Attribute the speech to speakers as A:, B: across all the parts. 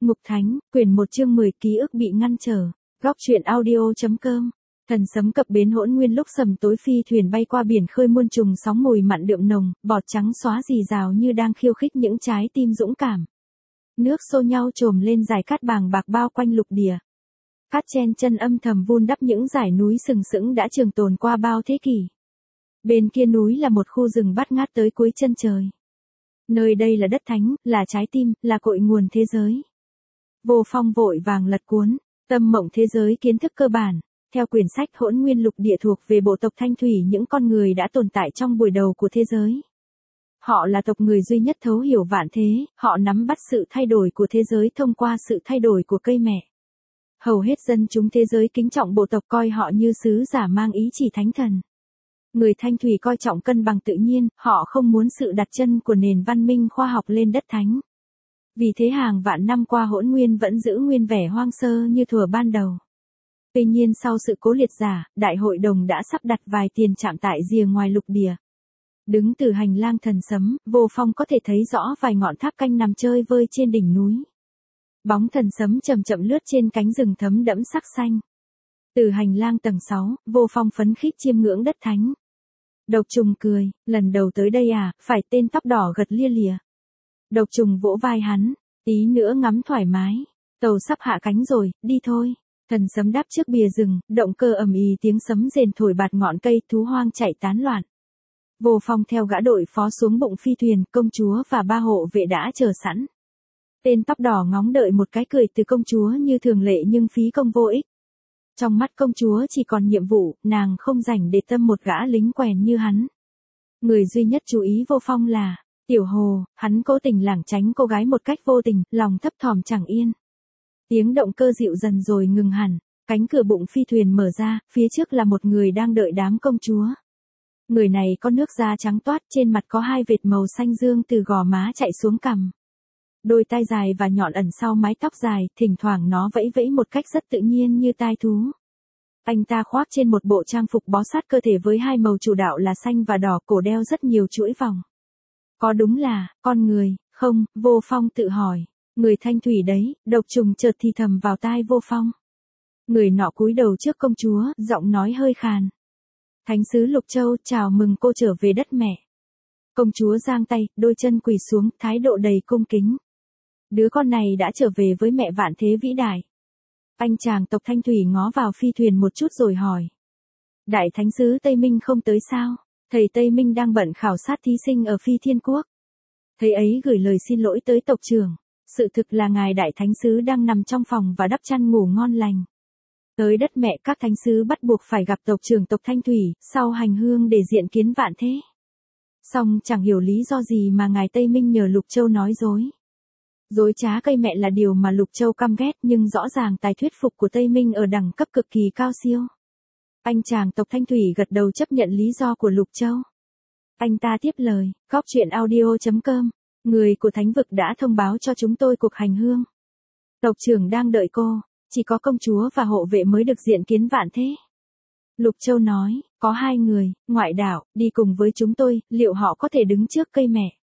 A: Ngục Thánh, quyển 1 chương 10 ký ức bị ngăn trở. Góc truyện audio.com. Thần sấm cập bến Hỗn Nguyên lúc sầm tối phi thuyền bay qua biển khơi muôn trùng sóng mùi mặn đượm nồng, bọt trắng xóa rì rào như đang khiêu khích những trái tim dũng cảm. Nước xô nhau trồm lên dải cát bàng bạc bao quanh lục địa. Cát chen chân âm thầm vun đắp những dải núi sừng sững đã trường tồn qua bao thế kỷ. Bên kia núi là một khu rừng bát ngát tới cuối chân trời. Nơi đây là đất thánh, là trái tim, là cội nguồn thế giới. Vô Phong vội vàng lật cuốn Tâm mộng thế giới kiến thức cơ bản. Theo quyển sách Hỗn Nguyên lục địa thuộc về bộ tộc Thanh Thủy, những con người đã tồn tại trong buổi đầu của thế giới. Họ là tộc người duy nhất thấu hiểu vạn thế, họ nắm bắt sự thay đổi của thế giới thông qua sự thay đổi của cây mẹ. Hầu hết dân chúng thế giới kính trọng bộ tộc, coi họ như sứ giả mang ý chỉ thánh thần. Người Thanh Thủy coi trọng cân bằng tự nhiên, họ không muốn sự đặt chân của nền văn minh khoa học lên đất thánh. Vì thế hàng vạn năm qua Hỗn Nguyên vẫn giữ nguyên vẻ hoang sơ như thuở ban đầu. Tuy nhiên sau sự cố liệt giả, Đại hội đồng đã sắp đặt vài tiền trạm tại rìa ngoài lục địa. Đứng từ hành lang thần sấm, Vô Phong có thể thấy rõ vài ngọn tháp canh nằm chơi vơi trên đỉnh núi. Bóng thần sấm chậm chậm lướt trên cánh rừng thấm đẫm sắc xanh. Từ hành lang tầng 6, Vô Phong phấn khích chiêm ngưỡng đất thánh. Độc Trùng cười, lần đầu tới đây à, phải, tên tóc đỏ gật lia lịa. Độc Trùng vỗ vai hắn, tí nữa ngắm thoải mái, tàu sắp hạ cánh rồi, đi thôi. Thần sấm đáp trước bìa rừng, động cơ ầm ĩ, tiếng sấm rền thổi bạt ngọn cây, thú hoang chạy tán loạn. Vô Phong theo gã đội phó xuống bụng phi thuyền, công chúa và ba hộ vệ đã chờ sẵn. Tên tóc đỏ ngóng đợi một cái cười từ công chúa như thường lệ nhưng phí công vô ích. Trong mắt công chúa chỉ còn nhiệm vụ, nàng không rảnh để tâm một gã lính quèn như hắn. Người duy nhất chú ý Vô Phong là Tiểu Hồ, hắn cố tình lảng tránh cô gái một cách vô tình, lòng thấp thỏm chẳng yên. Tiếng động cơ dịu dần rồi ngừng hẳn, cánh cửa bụng phi thuyền mở ra, phía trước là một người đang đợi đám công chúa. Người này có nước da trắng toát, trên mặt có hai vệt màu xanh dương từ gò má chạy xuống cằm. Đôi tai dài và nhọn ẩn sau mái tóc dài, thỉnh thoảng nó vẫy vẫy một cách rất tự nhiên như tai thú. Anh ta khoác trên một bộ trang phục bó sát cơ thể với hai màu chủ đạo là xanh và đỏ, cổ đeo rất nhiều chuỗi vòng. Có đúng là con người không? Vô Phong tự hỏi. Người Thanh Thủy đấy, Độc Trùng chợt thì thầm vào tai Vô Phong. Người nọ cúi đầu trước công chúa, giọng nói hơi khàn. Thánh sứ Lục Châu, chào mừng cô trở về đất mẹ. Công chúa giang tay, đôi chân quỳ xuống, thái độ đầy cung kính. Đứa con này đã trở về với mẹ vạn thế vĩ đại. Anh chàng tộc Thanh Thủy ngó vào phi thuyền một chút rồi hỏi. Đại thánh sứ Tây Minh không tới sao? Thầy Tây Minh đang bận khảo sát thí sinh ở Phi Thiên Quốc. Thầy ấy gửi lời xin lỗi tới tộc trưởng. Sự thực là ngài đại thánh sứ đang nằm trong phòng và đắp chăn ngủ ngon lành. Tới đất mẹ các thánh sứ bắt buộc phải gặp tộc trưởng tộc Thanh Thủy, sau hành hương để diện kiến vạn thế. Song chẳng hiểu lý do gì mà ngài Tây Minh nhờ Lục Châu nói dối. Dối trá cây mẹ là điều mà Lục Châu căm ghét, nhưng rõ ràng tài thuyết phục của Tây Minh ở đẳng cấp cực kỳ cao siêu. Anh chàng tộc Thanh Thủy gật đầu chấp nhận lý do của Lục Châu. Anh ta tiếp lời, góc truyện audio.com. Người của thánh vực đã thông báo cho chúng tôi cuộc hành hương. Tộc trưởng đang đợi cô, chỉ có công chúa và hộ vệ mới được diện kiến vạn thế. Lục Châu nói, có hai người, ngoại đạo, đi cùng với chúng tôi, liệu họ có thể đứng trước cây mẹ?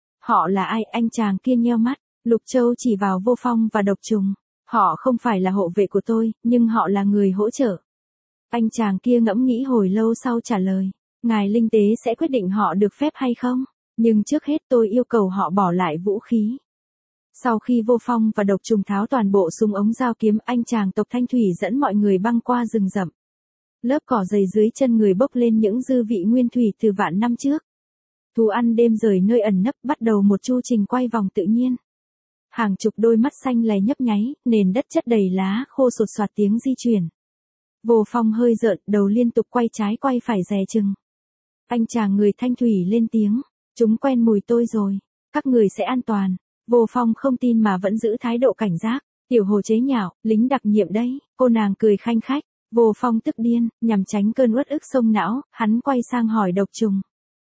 A: Họ là ai? Anh chàng kia nheo mắt, Lục Châu chỉ vào Vô Phong và Độc Trùng. Họ không phải là hộ vệ của tôi, nhưng họ là người hỗ trợ. Anh chàng kia ngẫm nghĩ hồi lâu sau trả lời, ngài linh tế sẽ quyết định họ được phép hay không? Nhưng trước hết tôi yêu cầu họ bỏ lại vũ khí. Sau khi Vô Phong và Độc Trùng tháo toàn bộ súng ống dao kiếm, anh chàng tộc Thanh Thủy dẫn mọi người băng qua rừng rậm. Lớp cỏ dày dưới chân người bốc lên những dư vị nguyên thủy từ vạn năm trước. Thú ăn đêm rời nơi ẩn nấp bắt đầu một chu trình quay vòng tự nhiên. Hàng chục đôi mắt xanh lè nhấp nháy, nền đất chất đầy lá khô sột soạt tiếng di chuyển. Vô Phong hơi rợn, đầu liên tục quay trái quay phải dè chừng. Anh chàng người Thanh Thủy lên tiếng. Chúng quen mùi tôi rồi, các người sẽ an toàn. Vô Phong không tin mà vẫn giữ thái độ cảnh giác. Tiểu Hồ chế nhạo, lính đặc nhiệm đấy, cô nàng cười khanh khách. Vô Phong tức điên, nhằm tránh cơn uất ức xông não, hắn quay sang hỏi Độc Trùng.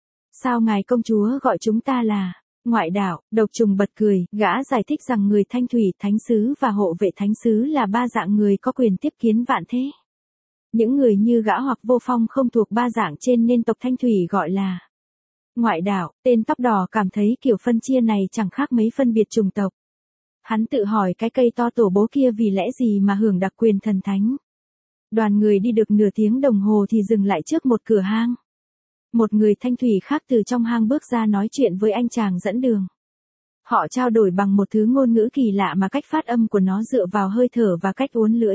A: Sao ngài công chúa gọi chúng ta là ngoại đạo? Độc Trùng bật cười, gã giải thích rằng người Thanh Thủy, thánh sứ và hộ vệ thánh sứ là ba dạng người có quyền tiếp kiến vạn thế. Những người như gã hoặc Vô Phong không thuộc ba dạng trên nên tộc Thanh Thủy gọi là ngoại đạo. Tên tóc đỏ cảm thấy kiểu phân chia này chẳng khác mấy phân biệt chủng tộc. Hắn tự hỏi cái cây to tổ bố kia vì lẽ gì mà hưởng đặc quyền thần thánh. Đoàn người đi được nửa tiếng đồng hồ thì dừng lại trước một cửa hang. Một người thanh thủy khác từ trong hang bước ra nói chuyện với anh chàng dẫn đường. Họ trao đổi bằng một thứ ngôn ngữ kỳ lạ mà cách phát âm của nó dựa vào hơi thở và cách uốn lưỡi.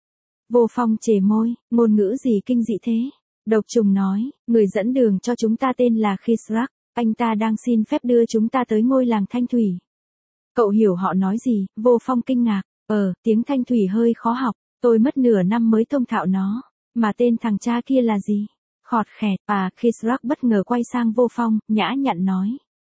A: Vô Phong chề môi, ngôn ngữ gì kinh dị thế? Độc trùng nói, người dẫn đường cho chúng ta tên là Khisrak, anh ta đang xin phép đưa chúng ta tới ngôi làng Thanh Thủy. Cậu hiểu họ nói gì? Vô Phong kinh ngạc, tiếng Thanh Thủy hơi khó học, tôi mất nửa năm mới thông thạo nó, mà tên thằng cha kia là gì? Khọt khẹt, Khisrak bất ngờ quay sang Vô Phong, nhã nhặn nói.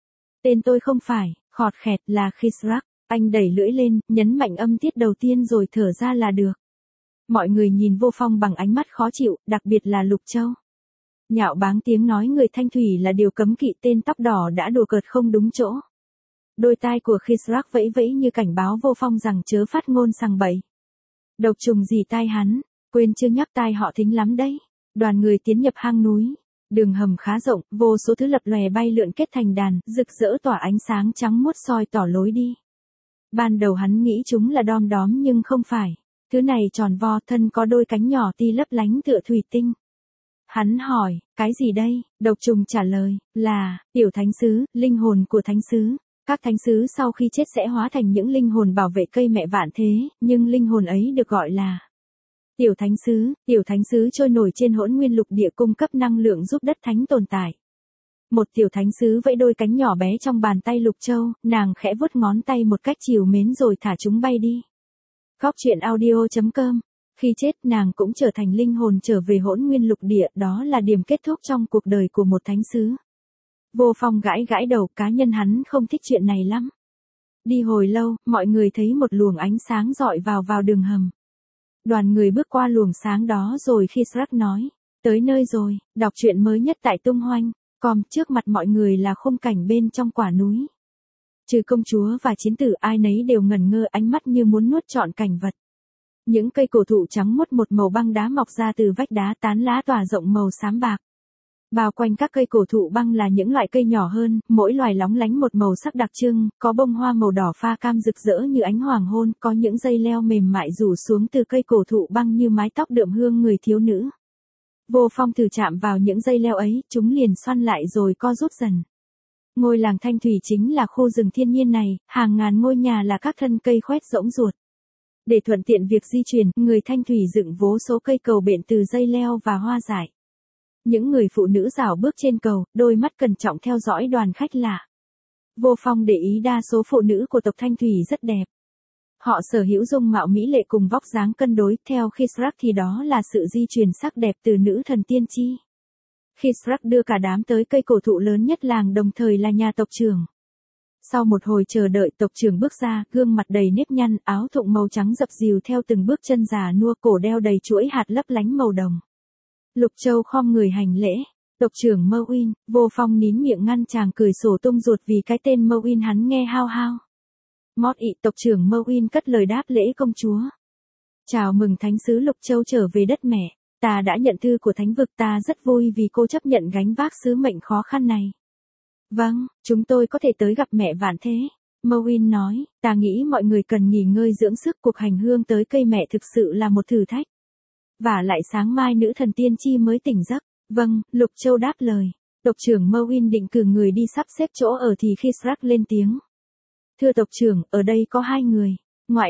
A: Tên tôi không phải, khọt khẹt là Khisrak, anh đẩy lưỡi lên, nhấn mạnh âm tiết đầu tiên rồi thở ra là được. Mọi người nhìn Vô Phong bằng ánh mắt khó chịu, đặc biệt là Lục Châu. Nhạo báng tiếng nói người Thanh Thủy là điều cấm kỵ, tên tóc đỏ đã đùa cợt không đúng chỗ. Đôi tai của Khisrak vẫy vẫy như cảnh báo Vô Phong rằng chớ phát ngôn sằng bậy. Độc trùng gì tai hắn, quên chưa nhắc tai họ thính lắm đấy. Đoàn người tiến nhập hang núi. Đường hầm khá rộng, vô số thứ lập lòe bay lượn kết thành đàn, rực rỡ tỏa ánh sáng trắng muốt soi tỏ lối đi. Ban đầu hắn nghĩ chúng là đom đóm nhưng không phải. Thứ này tròn vo, thân có đôi cánh nhỏ ti lấp lánh tựa thủy tinh. Hắn hỏi, cái gì đây? Độc trùng trả lời, là, tiểu thánh sứ, linh hồn của thánh sứ. Các thánh sứ sau khi chết sẽ hóa thành những linh hồn bảo vệ cây mẹ vạn thế, nhưng linh hồn ấy được gọi là tiểu thánh sứ trôi nổi trên hỗn nguyên lục địa cung cấp năng lượng giúp đất thánh tồn tại. Một tiểu thánh sứ vẫy đôi cánh nhỏ bé trong bàn tay Lục Châu, nàng khẽ vuốt ngón tay một cách trìu mến rồi thả chúng bay đi. Góc truyện audio.com. Khi chết nàng cũng trở thành linh hồn trở về hỗn nguyên lục địa, đó là điểm kết thúc trong cuộc đời của một thánh sứ. Vô Phong gãi gãi đầu, cá nhân hắn không thích chuyện này lắm. Đi hồi lâu, mọi người thấy một luồng ánh sáng rọi vào đường hầm. Đoàn người bước qua luồng sáng đó rồi Khisrak nói, tới nơi rồi, đọc truyện mới nhất tại Tung Hoanh, trước mặt mọi người là khung cảnh bên trong quả núi. Trừ công chúa và chiến tử ai nấy đều ngẩn ngơ, ánh mắt như muốn nuốt trọn cảnh vật. Những cây cổ thụ trắng muốt một màu băng đá mọc ra từ vách đá, tán lá tỏa rộng màu xám bạc. Bao quanh các cây cổ thụ băng là những loại cây nhỏ hơn, mỗi loài lóng lánh một màu sắc đặc trưng, có bông hoa màu đỏ pha cam rực rỡ như ánh hoàng hôn, có những dây leo mềm mại rủ xuống từ cây cổ thụ băng như mái tóc đượm hương người thiếu nữ. Vô Phong thử chạm vào những dây leo ấy, chúng liền xoăn lại rồi co rút dần. Ngôi làng Thanh Thủy chính là khu rừng thiên nhiên này, hàng ngàn ngôi nhà là các thân cây khoét rỗng ruột. Để thuận tiện việc di chuyển, người Thanh Thủy dựng vô số cây cầu bện từ dây leo và hoa dại. Những người phụ nữ rảo bước trên cầu, đôi mắt cẩn trọng theo dõi đoàn khách lạ. Vô Phong để ý đa số phụ nữ của tộc Thanh Thủy rất đẹp. Họ sở hữu dung mạo mỹ lệ cùng vóc dáng cân đối, theo Khisrak thì đó là sự di truyền sắc đẹp từ nữ thần tiên tri. Khisrak đưa cả đám tới cây cổ thụ lớn nhất làng, đồng thời là nhà tộc trưởng. Sau một hồi chờ đợi, tộc trưởng bước ra, gương mặt đầy nếp nhăn, áo thụng màu trắng dập dìu theo từng bước chân già nua, cổ đeo đầy chuỗi hạt lấp lánh màu đồng. Lục Châu khom người hành lễ. Tộc trưởng Mowin. Vô Phong nín miệng ngăn chàng cười sổ tung ruột vì cái tên Mowin hắn nghe hao hao. Mót ị. Tộc trưởng Mowin cất lời đáp lễ công chúa. Chào mừng thánh sứ Lục Châu trở về đất mẹ. Ta đã nhận thư của thánh vực, ta rất vui vì cô chấp nhận gánh vác sứ mệnh khó khăn này. Vâng, chúng tôi có thể tới gặp mẹ vạn thế. Mowin nói, ta nghĩ mọi người cần nghỉ ngơi dưỡng sức, cuộc hành hương tới cây mẹ thực sự là một thử thách. Và lại sáng mai nữ thần tiên tri mới tỉnh giấc. Vâng, Lục Châu đáp lời. Tộc trưởng Mowin định cử người đi sắp xếp chỗ ở thì Khisrak lên tiếng. Thưa tộc trưởng, ở đây có 2 người. Ngoại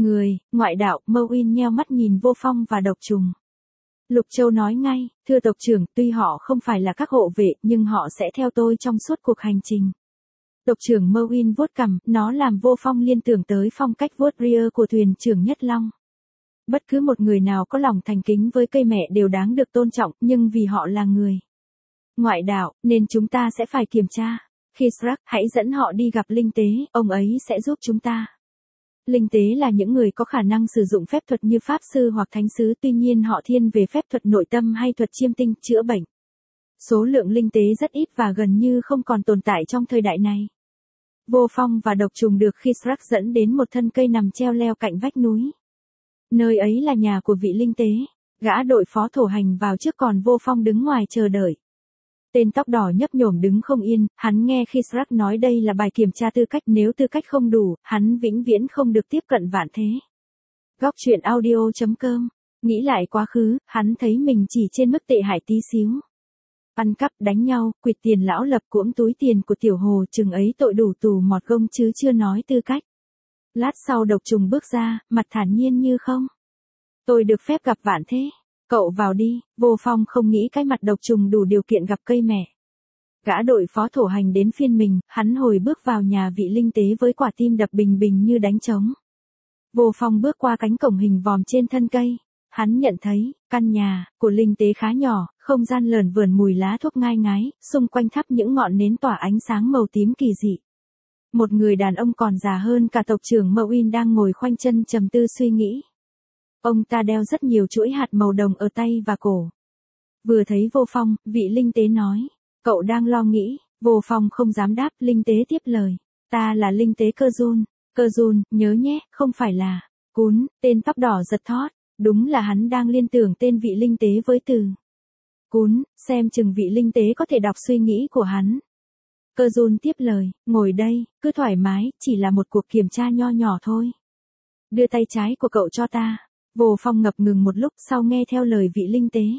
A: đạo, Mowin nheo mắt nhìn Vô Phong và độc trùng. Lục Châu nói ngay, thưa tộc trưởng, tuy họ không phải là các hộ vệ, nhưng họ sẽ theo tôi trong suốt cuộc hành trình. Tộc trưởng Mowin vuốt cằm, nó làm Vô Phong liên tưởng tới phong cách vuốt ria của thuyền trưởng Nhất Long. Bất cứ một người nào có lòng thành kính với cây mẹ đều đáng được tôn trọng, nhưng vì họ là người ngoại đạo, nên chúng ta sẽ phải kiểm tra. Khisrak, hãy dẫn họ đi gặp linh tế, ông ấy sẽ giúp chúng ta. Linh tế là những người có khả năng sử dụng phép thuật như pháp sư hoặc thánh sứ, tuy nhiên họ thiên về phép thuật nội tâm hay thuật chiêm tinh, chữa bệnh. Số lượng linh tế rất ít và gần như không còn tồn tại trong thời đại này. Vô Phong và độc trùng được Khisrak dẫn đến một thân cây nằm treo leo cạnh vách núi. Nơi ấy là nhà của vị linh tế. Gã đội phó thổ hành vào trước, còn Vô Phong đứng ngoài chờ đợi. Tên tóc đỏ nhấp nhổm đứng không yên, hắn nghe khi Shrek nói đây là bài kiểm tra tư cách, nếu tư cách không đủ, hắn vĩnh viễn không được tiếp cận vạn thế. Góc truyện audio.com. Nghĩ lại quá khứ, hắn thấy mình chỉ trên mức tệ hại tí xíu. Ăn cắp, đánh nhau, quỵt tiền lão lập cuỗm túi tiền của tiểu hồ, chừng ấy tội đủ tù mọt gông chứ chưa nói tư cách. Lát sau Độc Trùng bước ra, mặt thản nhiên như không. Tôi được phép gặp vạn thế. Cậu vào đi. Vô Phong không nghĩ cái mặt Độc Trùng đủ điều kiện gặp cây mẹ. Gã đội phó thổ hành đến phiên mình, hắn hồi bước vào nhà vị linh tế với quả tim đập bình bình như đánh trống. Vô Phong bước qua cánh cổng hình vòm trên thân cây. Hắn nhận thấy, căn nhà của linh tế khá nhỏ, không gian lởn vởn mùi lá thuốc ngai ngái, xung quanh thắp những ngọn nến tỏa ánh sáng màu tím kỳ dị. Một người đàn ông còn già hơn cả tộc trưởng Mowin đang ngồi khoanh chân trầm tư suy nghĩ. Ông ta đeo rất nhiều chuỗi hạt màu đồng ở tay và cổ. Vừa thấy Vô Phong, vị linh tế nói, cậu đang lo nghĩ. Vô Phong không dám đáp, linh tế tiếp lời. Ta là linh tế Cơ Jun. Cơ Jun, nhớ nhé, không phải là Cún. Tên tóc đỏ giật thót. Đúng là hắn đang liên tưởng tên vị linh tế với từ Cún, xem chừng vị linh tế có thể đọc suy nghĩ của hắn. Cơ Jun tiếp lời, ngồi đây, cứ thoải mái, chỉ là một cuộc kiểm tra nho nhỏ thôi. Đưa tay trái của cậu cho ta. Vô Phong ngập ngừng một lúc sau nghe theo lời vị linh tế.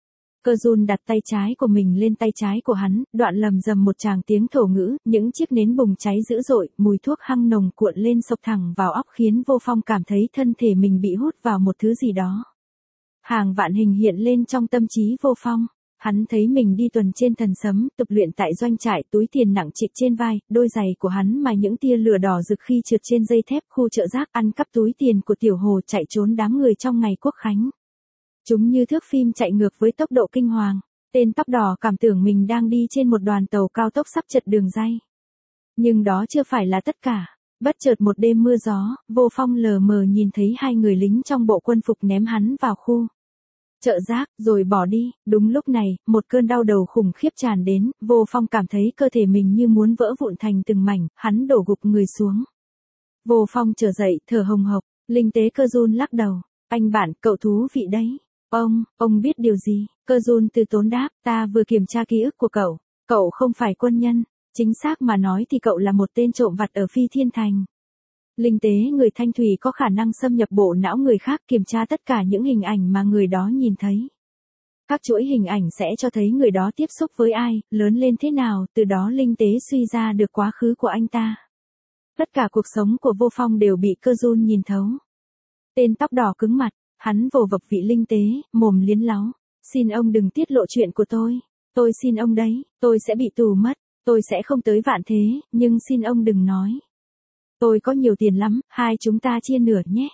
A: Cơ Jun đặt tay trái của mình lên tay trái của hắn, đoạn lầm rầm một tràng tiếng thổ ngữ, những chiếc nến bùng cháy dữ dội, mùi thuốc hăng nồng cuộn lên sộc thẳng vào óc khiến Vô Phong cảm thấy thân thể mình bị hút vào một thứ gì đó. Hàng vạn hình hiện lên trong tâm trí Vô Phong. Hắn thấy mình đi tuần trên thần sấm, tập luyện tại doanh trại, túi tiền nặng trịch trên vai, đôi giày của hắn mà những tia lửa đỏ rực khi trượt trên dây thép, khu chợ rác, ăn cắp túi tiền của tiểu hồ, chạy trốn đám người trong ngày quốc khánh. Chúng như thước phim chạy ngược với tốc độ kinh hoàng. Tên tóc đỏ cảm tưởng mình đang đi trên một đoàn tàu cao tốc sắp chật đường ray. Nhưng đó chưa phải là tất cả. Bất chợt một đêm mưa gió, Vô Phong lờ mờ nhìn thấy hai người lính trong bộ quân phục ném hắn vào khu chợ rác, rồi bỏ đi. Đúng lúc này, một cơn đau đầu khủng khiếp tràn đến, Vô Phong cảm thấy cơ thể mình như muốn vỡ vụn thành từng mảnh, hắn đổ gục người xuống. Vô Phong trở dậy, thở hồng hộc, linh tế Cơ Jun lắc đầu, anh bạn, cậu thú vị đấy. Ông biết điều gì? Cơ Jun từ tốn đáp, ta vừa kiểm tra ký ức của cậu không phải quân nhân, chính xác mà nói thì cậu là một tên trộm vặt ở Phi Thiên Thành. Linh tế người Thanh Thủy có khả năng xâm nhập bộ não người khác, kiểm tra tất cả những hình ảnh mà người đó nhìn thấy. Các chuỗi hình ảnh sẽ cho thấy người đó tiếp xúc với ai, lớn lên thế nào, từ đó linh tế suy ra được quá khứ của anh ta. Tất cả cuộc sống của Vô Phong đều bị Cơ Jun nhìn thấu. Tên tóc đỏ cứng mặt, hắn vồ vập vị linh tế, mồm liến láu. Xin ông đừng tiết lộ chuyện của tôi xin ông đấy, tôi sẽ bị tù mất, tôi sẽ không tới vạn thế, nhưng xin ông đừng nói. Tôi có nhiều tiền lắm, hai chúng ta chia nửa nhé.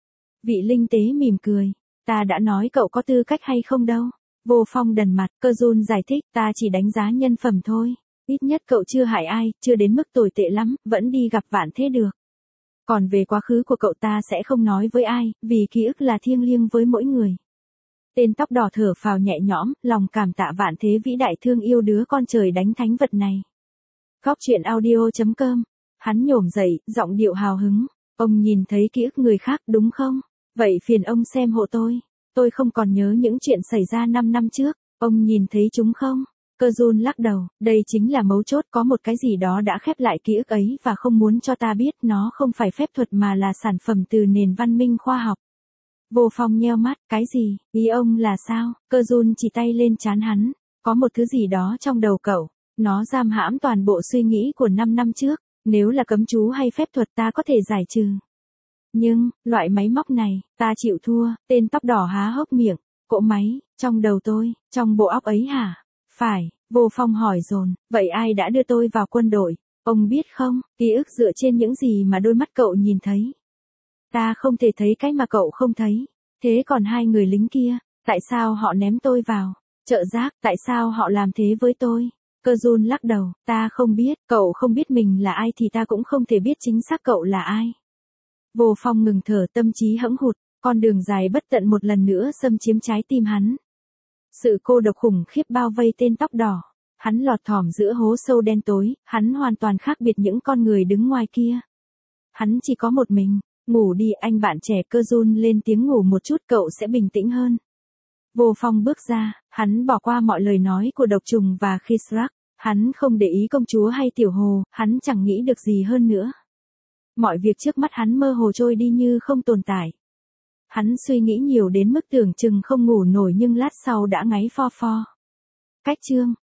A: Vị linh tế mỉm cười, ta đã nói cậu có tư cách hay không đâu. Vô Phong đần mặt, Cơ Jun giải thích, ta chỉ đánh giá nhân phẩm thôi. Ít nhất cậu chưa hại ai, chưa đến mức tồi tệ lắm, vẫn đi gặp vạn thế được. Còn về quá khứ của cậu ta sẽ không nói với ai, vì ký ức là thiêng liêng với mỗi người. Tên tóc đỏ thở phào nhẹ nhõm, lòng cảm tạ vạn thế vĩ đại thương yêu đứa con trời đánh thánh vật này. Góc truyện audio.com. Hắn nhổm dậy, giọng điệu hào hứng. Ông nhìn thấy ký ức người khác đúng không? Vậy phiền ông xem hộ tôi. Tôi không còn nhớ những chuyện xảy ra 5 năm trước. Ông nhìn thấy chúng không? Cơ Jun lắc đầu, đây chính là mấu chốt, có một cái gì đó đã khép lại ký ức ấy và không muốn cho ta biết, nó không phải phép thuật mà là sản phẩm từ nền văn minh khoa học. Vô Phong nheo mắt, cái gì, ý ông là sao? Cơ Jun chỉ tay lên trán hắn, có một thứ gì đó trong đầu cậu, nó giam hãm toàn bộ suy nghĩ của 5 năm trước, nếu là cấm chú hay phép thuật ta có thể giải trừ. Nhưng, loại máy móc này, ta chịu thua. Tên tóc đỏ há hốc miệng, cỗ máy, trong đầu tôi, trong bộ óc ấy hả? Phải, Vô Phong hỏi dồn, vậy ai đã đưa tôi vào quân đội? Ông biết không, ký ức dựa trên những gì mà đôi mắt cậu nhìn thấy. Ta không thể thấy cái mà cậu không thấy. Thế còn hai người lính kia, tại sao họ ném tôi vào chợ rác, tại sao họ làm thế với tôi? Cơ Jun lắc đầu, ta không biết, cậu không biết mình là ai thì ta cũng không thể biết chính xác cậu là ai. Vô Phong ngừng thở, tâm trí hẫng hụt, con đường dài bất tận một lần nữa xâm chiếm trái tim hắn. Sự cô độc khủng khiếp bao vây tên tóc đỏ. Hắn lọt thỏm giữa hố sâu đen tối, hắn hoàn toàn khác biệt những con người đứng ngoài kia. Hắn chỉ có một mình. Ngủ đi anh bạn trẻ. Cơ Jun lên tiếng, ngủ một chút cậu sẽ bình tĩnh hơn. Vô Phong bước ra, hắn bỏ qua mọi lời nói của Độc Trùng và Khizrak, hắn không để ý công chúa hay Tiểu Hồ, hắn chẳng nghĩ được gì hơn nữa. Mọi việc trước mắt hắn mơ hồ trôi đi như không tồn tại. Hắn suy nghĩ nhiều đến mức tưởng chừng không ngủ nổi nhưng lát sau đã ngáy pho pho. Cách chương